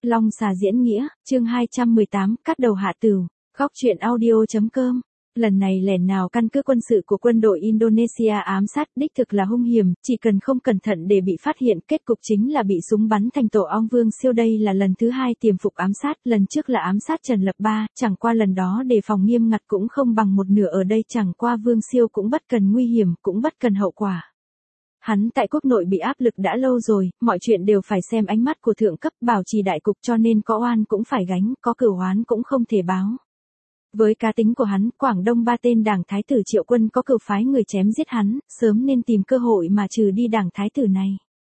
Long xà diễn nghĩa, chương 218, cắt đầu hạ tửu, góc truyện audio.com. Lần này lẻn nào căn cứ quân sự của quân đội Indonesia ám sát đích thực là hung hiểm, chỉ cần không cẩn thận để bị phát hiện, kết cục chính là bị súng bắn thành tổ ong. Vương Siêu đây là lần thứ hai tiềm phục ám sát, lần trước là ám sát Trần Lập Ba, chẳng qua lần đó đề phòng nghiêm ngặt cũng không bằng một nửa, ở đây chẳng qua Vương Siêu cũng bất cần nguy hiểm, cũng bất cần hậu quả. Hắn tại quốc nội bị áp lực đã lâu rồi, mọi chuyện đều phải xem ánh mắt của thượng cấp bảo trì đại cục, cho nên có oan cũng phải gánh, có cửu oán cũng không thể báo. Với cá tính của hắn, Quảng Đông ba tên đảng thái tử Triệu Quân có cửu phái người chém giết hắn, sớm nên tìm cơ hội mà trừ đi đảng thái tử này.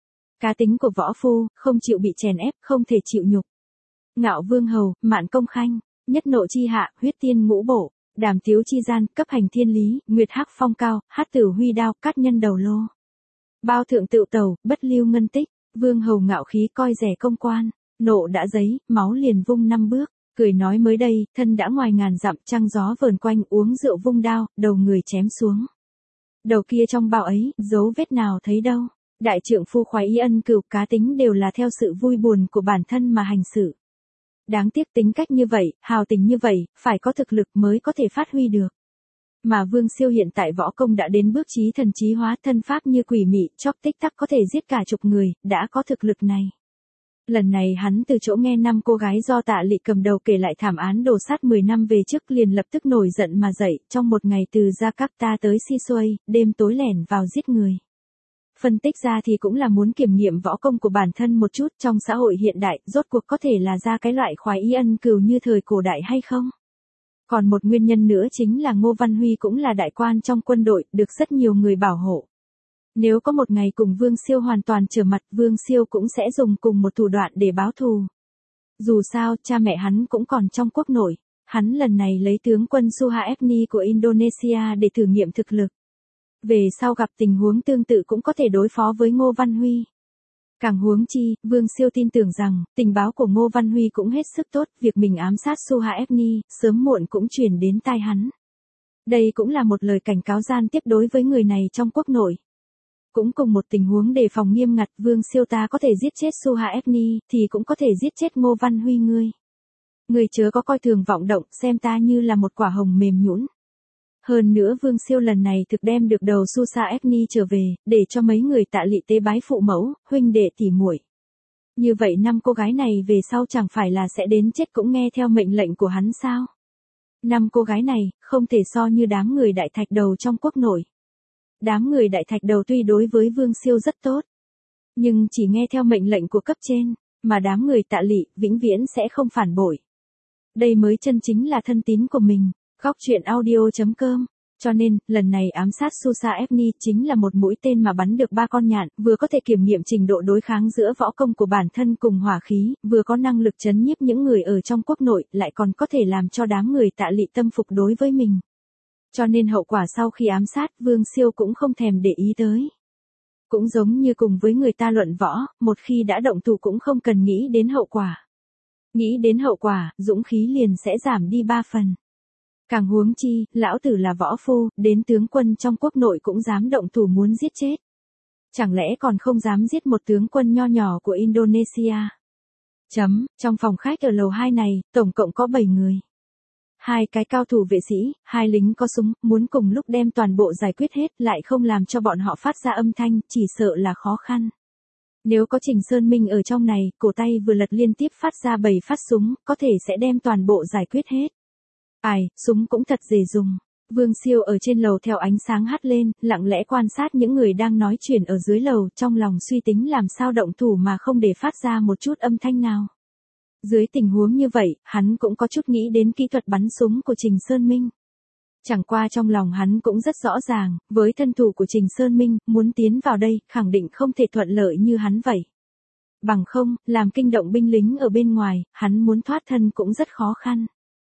Cá tính của võ phu, không chịu bị chèn ép, không thể chịu nhục. Ngạo Vương Hầu, Mạn Công Khanh, Nhất Nộ Chi Hạ, Huyết Tiên Ngũ Bổ, Đàm Tiếu Chi Gian, Cấp Hành Thiên Lý, Nguyệt Hắc Phong Cao, Hát Tử Huy Đao, Cát Nhân Đầu Lô. Bao Thượng Tựu Tàu, Bất Lưu Ngân Tích, Vương Hầu ngạo khí coi rẻ công quan, nộ đã giấy, máu liền vung 5 bước, cười nói mới đây, thân đã ngoài ngàn dặm, trăng gió vờn quanh, uống rượu vung đao, đầu người chém xuống. Đầu kia trong bao ấy, dấu vết nào thấy đâu. Đại trượng phu khoái y ân cửu, cá tính đều là theo sự vui buồn của bản thân mà hành sự. Đáng tiếc tính cách như vậy, hào tình như vậy, phải có thực lực mới có thể phát huy được. Mà Vương Siêu hiện tại võ công đã đến bước chí thần chí hóa, thân pháp như quỷ mị, chốc tích tắc có thể giết cả chục người, đã có thực lực này. Lần này hắn từ chỗ nghe 5 cô gái do Tạ Lị cầm đầu kể lại thảm án đổ sát 10 năm về trước, liền lập tức nổi giận mà dậy, trong một ngày từ Jakarta tới Sisuai, đêm tối lẻn vào giết người. Phân tích ra thì cũng là muốn kiểm nghiệm võ công của bản thân một chút, trong xã hội hiện đại, rốt cuộc có thể là ra cái loại khoái y ân cửu như thời cổ đại hay không? Còn một nguyên nhân nữa chính là Ngô Văn Huy cũng là đại quan trong quân đội, được rất nhiều người bảo hộ. Nếu có một ngày cùng Vương Siêu hoàn toàn trở mặt, Vương Siêu cũng sẽ dùng cùng một thủ đoạn để báo thù. Dù sao, cha mẹ hắn cũng còn trong quốc nội, hắn lần này lấy tướng quân Suharni của Indonesia để thử nghiệm thực lực. Về sau gặp tình huống tương tự cũng có thể đối phó với Ngô Văn Huy. Càng huống chi, Vương Siêu tin tưởng rằng, tình báo của Ngô Văn Huy cũng hết sức tốt, việc mình ám sát Suharni, sớm muộn cũng truyền đến tai hắn. Đây cũng là một lời cảnh cáo gian tiếp đối với người này trong quốc nội. Cũng cùng một tình huống đề phòng nghiêm ngặt, Vương Siêu ta có thể giết chết Suharni, thì cũng có thể giết chết Ngô Văn Huy ngươi. Ngươi chớ có coi thường vọng động, xem ta như là một quả hồng mềm nhũn. Hơn nữa Vương Siêu lần này thực đem được đầu Suharni trở về, để cho mấy người Tạ Lị tế bái phụ mẫu, huynh đệ tỉ muội. Như vậy 5 cô gái này về sau chẳng phải là sẽ đến chết cũng nghe theo mệnh lệnh của hắn sao? 5 cô gái này, không thể so như đám người đại thạch đầu trong quốc nội. Đám người đại thạch đầu tuy đối với Vương Siêu rất tốt, nhưng chỉ nghe theo mệnh lệnh của cấp trên, mà đám người Tạ Lị vĩnh viễn sẽ không phản bội. Đây mới chân chính là thân tín của mình. Góc truyện audio.com. Cho nên, lần này ám sát Suharni chính là một mũi tên mà bắn được 3 con nhạn, vừa có thể kiểm nghiệm trình độ đối kháng giữa võ công của bản thân cùng hỏa khí, vừa có năng lực trấn nhiếp những người ở trong quốc nội, lại còn có thể làm cho đám người Tạ Lị tâm phục đối với mình. Cho nên hậu quả sau khi ám sát, Vương Siêu cũng không thèm để ý tới. Cũng giống như cùng với người ta luận võ, một khi đã động thủ cũng không cần nghĩ đến hậu quả. Nghĩ đến hậu quả, dũng khí liền sẽ giảm đi 3 phần. Càng huống chi, lão tử là võ phu, đến tướng quân trong quốc nội cũng dám động thủ muốn giết chết. Chẳng lẽ còn không dám giết một tướng quân nho nhỏ của Indonesia? Trong phòng khách ở lầu 2 này, tổng cộng có 7 người. 2 cái cao thủ vệ sĩ, 2 lính có súng, muốn cùng lúc đem toàn bộ giải quyết hết, lại không làm cho bọn họ phát ra âm thanh, chỉ sợ là khó khăn. Nếu có Trình Sơn Minh ở trong này, cổ tay vừa lật liên tiếp phát ra 7 phát súng, có thể sẽ đem toàn bộ giải quyết hết. Ai, súng cũng thật dễ dùng. Vương Siêu ở trên lầu theo ánh sáng hắt lên, lặng lẽ quan sát những người đang nói chuyện ở dưới lầu, trong lòng suy tính làm sao động thủ mà không để phát ra một chút âm thanh nào. Dưới tình huống như vậy, hắn cũng có chút nghĩ đến kỹ thuật bắn súng của Trình Sơn Minh. Chẳng qua trong lòng hắn cũng rất rõ ràng, với thân thủ của Trình Sơn Minh, muốn tiến vào đây, khẳng định không thể thuận lợi như hắn vậy. Bằng không, làm kinh động binh lính ở bên ngoài, hắn muốn thoát thân cũng rất khó khăn.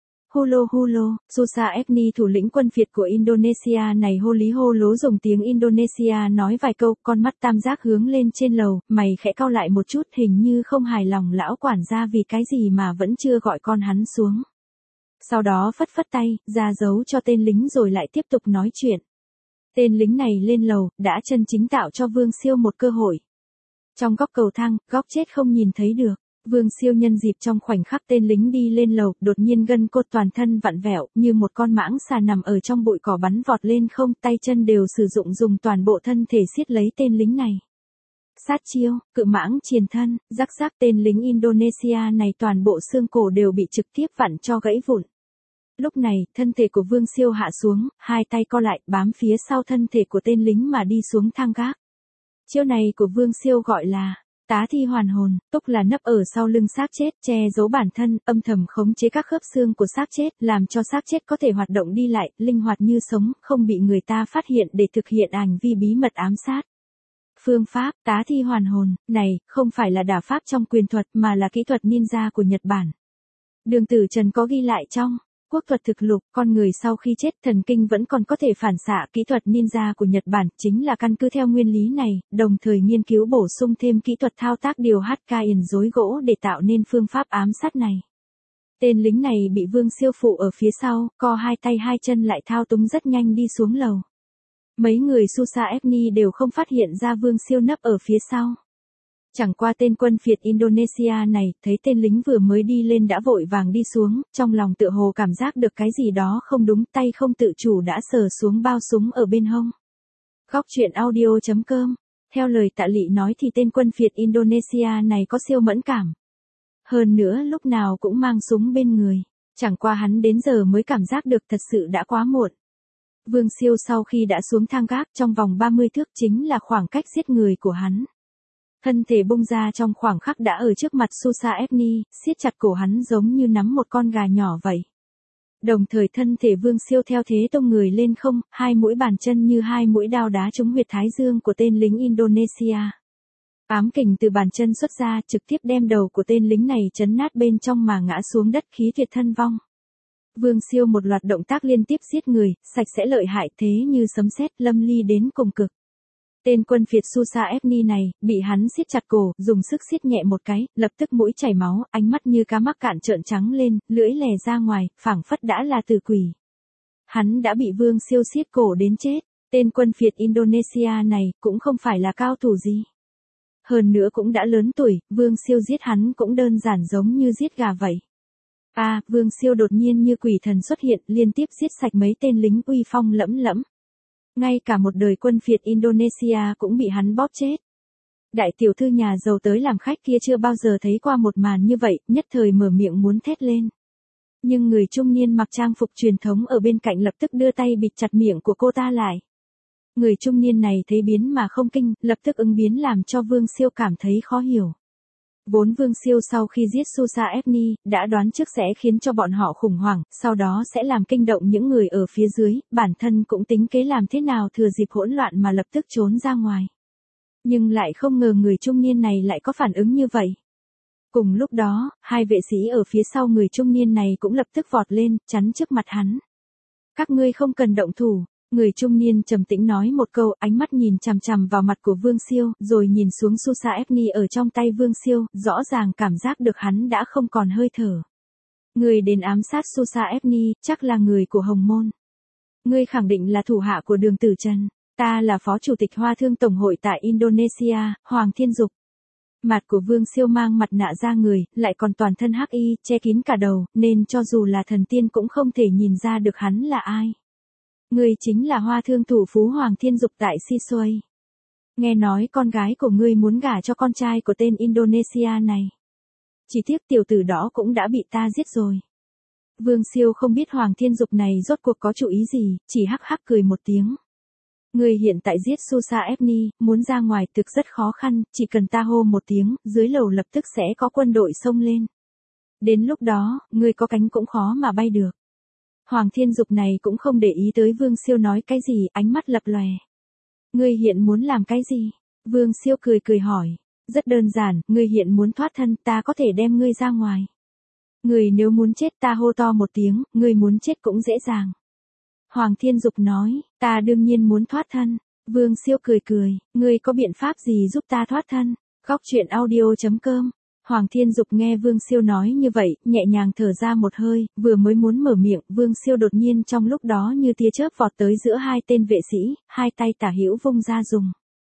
Hulo, Suharni thủ lĩnh quân Việt của Indonesia này hô lý hô lố dùng tiếng Indonesia nói vài câu, con mắt tam giác hướng lên trên lầu, mày khẽ cau lại một chút, hình như không hài lòng lão quản gia vì cái gì mà vẫn chưa gọi con hắn xuống. Sau đó phất phất tay, ra dấu cho tên lính rồi lại tiếp tục nói chuyện. Tên lính này lên lầu, đã chân chính tạo cho Vương Siêu một cơ hội. Trong góc cầu thang, góc chết không nhìn thấy được. Vương Siêu nhân dịp trong khoảnh khắc tên lính đi lên lầu, đột nhiên gân cốt toàn thân vặn vẹo, như một con mãng xà nằm ở trong bụi cỏ bắn vọt lên không, tay chân đều sử dụng dùng toàn bộ thân thể siết lấy tên lính này. Sát chiêu, cự mãng triền thân, rắc rắc, tên lính Indonesia này toàn bộ xương cổ đều bị trực tiếp vặn cho gãy vụn. Lúc này, thân thể của Vương Siêu hạ xuống, hai tay co lại, bám phía sau thân thể của tên lính mà đi xuống thang gác. Chiêu này của Vương Siêu gọi là tá thi hoàn hồn, tức là nấp ở sau lưng xác chết, che giấu bản thân, âm thầm khống chế các khớp xương của xác chết, làm cho xác chết có thể hoạt động đi lại, linh hoạt như sống, không bị người ta phát hiện để thực hiện hành vi bí mật ám sát. Phương pháp tá thi hoàn hồn này không phải là đả pháp trong quyền thuật mà là kỹ thuật ninja của Nhật Bản. Đường Tử Trần có ghi lại trong Quốc thuật thực lục, con người sau khi chết thần kinh vẫn còn có thể phản xạ. Kỹ thuật ninja của Nhật Bản chính là căn cứ theo nguyên lý này, đồng thời nghiên cứu bổ sung thêm kỹ thuật thao tác điều Hatkain rối gỗ để tạo nên phương pháp ám sát này. Tên lính này bị Vương Siêu phụ ở phía sau, co hai tay hai chân lại thao túng rất nhanh đi xuống lầu. Mấy người Susa Ethni đều không phát hiện ra Vương Siêu nấp ở phía sau. Chẳng qua tên quân phiệt Indonesia này, thấy tên lính vừa mới đi lên đã vội vàng đi xuống, trong lòng tựa hồ cảm giác được cái gì đó không đúng, tay không tự chủ đã sờ xuống bao súng ở bên hông. Góc truyện audio.com. Theo lời Tạ Lị nói thì tên quân phiệt Indonesia này có siêu mẫn cảm. Hơn nữa lúc nào cũng mang súng bên người. Chẳng qua hắn đến giờ mới cảm giác được thật sự đã quá muộn. Vương Siêu sau khi đã xuống thang gác trong vòng 30 thước chính là khoảng cách giết người của hắn. Thân thể bung ra trong khoảng khắc đã ở trước mặt Susa Ethni, siết chặt cổ hắn giống như nắm một con gà nhỏ vậy. Đồng thời thân thể Vương Siêu theo thế tung người lên không, hai mũi bàn chân như hai mũi đao đá trúng huyệt thái dương của tên lính Indonesia. Ám kình từ bàn chân xuất ra trực tiếp đem đầu của tên lính này chấn nát bên trong mà ngã xuống đất, khí tuyệt thân vong. Vương Siêu một loạt động tác liên tiếp giết người, sạch sẽ lợi hại thế như sấm sét, lâm ly đến cùng cực. Tên quân phiệt Susa Ethni này, bị hắn siết chặt cổ, dùng sức siết nhẹ một cái, lập tức mũi chảy máu, ánh mắt như cá mắc cạn trợn trắng lên, lưỡi lè ra ngoài, phảng phất đã là tử quỷ. Hắn đã bị Vương Siêu siết cổ đến chết. Tên quân phiệt Indonesia này, cũng không phải là cao thủ gì. Hơn nữa cũng đã lớn tuổi, Vương Siêu giết hắn cũng đơn giản giống như giết gà vậy. Vương Siêu đột nhiên như quỷ thần xuất hiện, liên tiếp giết sạch mấy tên lính uy phong lẫm lẫm. Ngay cả một đời quân phiệt Indonesia cũng bị hắn bóp chết. Đại tiểu thư nhà giàu tới làm khách kia chưa bao giờ thấy qua một màn như vậy, nhất thời mở miệng muốn thét lên. Nhưng người trung niên mặc trang phục truyền thống ở bên cạnh lập tức đưa tay bịt chặt miệng của cô ta lại. Người trung niên này thấy biến mà không kinh, lập tức ứng biến làm cho Vương Siêu cảm thấy khó hiểu. Vốn Vương Siêu sau khi giết Susa Ethni, đã đoán trước sẽ khiến cho bọn họ khủng hoảng, sau đó sẽ làm kinh động những người ở phía dưới, bản thân cũng tính kế làm thế nào thừa dịp hỗn loạn mà lập tức trốn ra ngoài. Nhưng lại không ngờ người trung niên này lại có phản ứng như vậy. Cùng lúc đó, hai vệ sĩ ở phía sau người trung niên này cũng lập tức vọt lên, chắn trước mặt hắn. Các ngươi không cần động thủ. Người trung niên trầm tĩnh nói một câu, ánh mắt nhìn chằm chằm vào mặt của Vương Siêu, rồi nhìn xuống Susa Ethni ở trong tay Vương Siêu, rõ ràng cảm giác được hắn đã không còn hơi thở. Người đến ám sát Susa Ethni, chắc là người của Hồng Môn. Ngươi khẳng định là thủ hạ của Đường Tử Trần. Ta là phó chủ tịch Hoa Thương Tổng hội tại Indonesia, Hoàng Thiên Dục. Mặt của Vương Siêu mang mặt nạ da người, lại còn toàn thân hắc y, che kín cả đầu, nên cho dù là thần tiên cũng không thể nhìn ra được hắn là ai. Ngươi chính là Hoa Thương thủ phú Hoàng Thiên Dục tại Sisuai. Nghe nói con gái của ngươi muốn gả cho con trai của tên Indonesia này. Chỉ tiếc tiểu tử đó cũng đã bị ta giết rồi. Vương Siêu không biết Hoàng Thiên Dục này rốt cuộc có chủ ý gì, chỉ hắc hắc cười một tiếng. Ngươi hiện tại giết Susa Ethni, muốn ra ngoài thực rất khó khăn, chỉ cần ta hô một tiếng, dưới lầu lập tức sẽ có quân đội xông lên. Đến lúc đó, ngươi có cánh cũng khó mà bay được. Hoàng Thiên Dục này cũng không để ý tới Vương Siêu nói cái gì, ánh mắt lập lòe. Ngươi hiện muốn làm cái gì? Vương Siêu cười cười hỏi. Rất đơn giản, ngươi hiện muốn thoát thân, ta có thể đem ngươi ra ngoài. Ngươi nếu muốn chết ta hô to một tiếng, ngươi muốn chết cũng dễ dàng. Hoàng Thiên Dục nói, ta đương nhiên muốn thoát thân. Vương Siêu cười cười, ngươi có biện pháp gì giúp ta thoát thân? Góc truyện audio.com. Hoàng Thiên Dục nghe Vương Siêu nói như vậy, nhẹ nhàng thở ra một hơi, vừa mới muốn mở miệng, Vương Siêu đột nhiên trong lúc đó như tia chớp vọt tới giữa hai tên vệ sĩ, hai tay tả hữu vung ra dùng.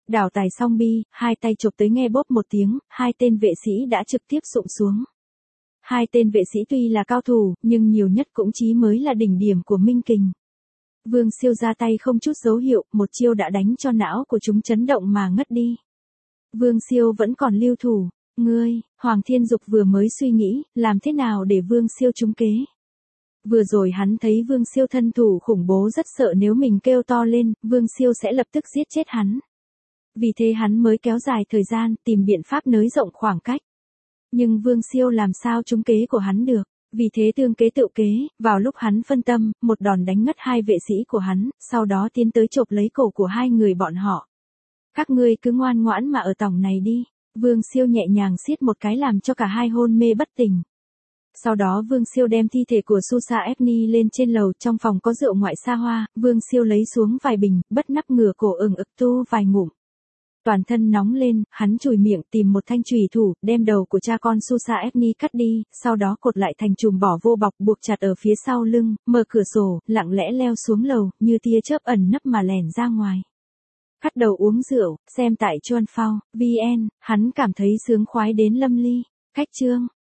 Đảo tài xong bi, hai tay chộp tới nghe bốp một tiếng, hai tên vệ sĩ đã trực tiếp sụm xuống. Hai tên vệ sĩ tuy là cao thủ, nhưng nhiều nhất cũng chỉ mới là đỉnh điểm của minh kình. Vương Siêu ra tay không chút dấu hiệu, một chiêu đã đánh cho não của chúng chấn động mà ngất đi. Vương Siêu vẫn còn lưu thủ. Ngươi, Hoàng Thiên Dục vừa mới suy nghĩ, làm thế nào để Vương Siêu trúng kế. Vừa rồi hắn thấy Vương Siêu thân thủ khủng bố rất sợ nếu mình kêu to lên, Vương Siêu sẽ lập tức giết chết hắn. Vì thế hắn mới kéo dài thời gian, tìm biện pháp nới rộng khoảng cách. Nhưng Vương Siêu làm sao trúng kế của hắn được. Vì thế tương kế tự kế, vào lúc hắn phân tâm, một đòn đánh ngất hai vệ sĩ của hắn, sau đó tiến tới chộp lấy cổ của hai người bọn họ. Các ngươi cứ ngoan ngoãn mà ở tòng này đi. Vương Siêu nhẹ nhàng siết một cái làm cho cả hai hôn mê bất tỉnh. Sau đó Vương Siêu đem thi thể của Susa Efni lên trên lầu, trong phòng có rượu ngoại xa hoa, Vương Siêu lấy xuống vài bình, bất nắp ngửa cổ ực tu vài ngụm. Toàn thân nóng lên, hắn chùi miệng tìm một thanh chùy thủ, đem đầu của cha con Susa Efni cắt đi, sau đó cột lại thành chùm bỏ vô bọc buộc chặt ở phía sau lưng, mở cửa sổ, lặng lẽ leo xuống lầu, như tia chớp ẩn nấp mà lẻn ra ngoài. Bắt đầu uống rượu, xem tại Chuan Phao, VN, hắn cảm thấy sướng khoái đến lâm ly. Cách chương